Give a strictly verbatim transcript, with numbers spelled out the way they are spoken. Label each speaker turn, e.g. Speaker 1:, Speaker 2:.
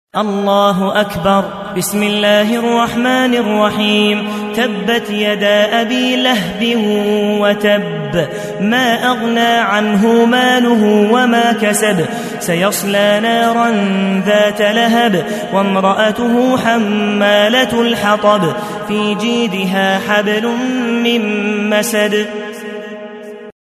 Speaker 1: الله أكبر. بسم الله الرحمن الرحيم. تبت يدا أبي لهب وتب، ما أغنى عنه ماله وما كسب، سيصلى نارا ذات لهب، وامرأته حمالة الحطب، في جيدها حبل من مسد.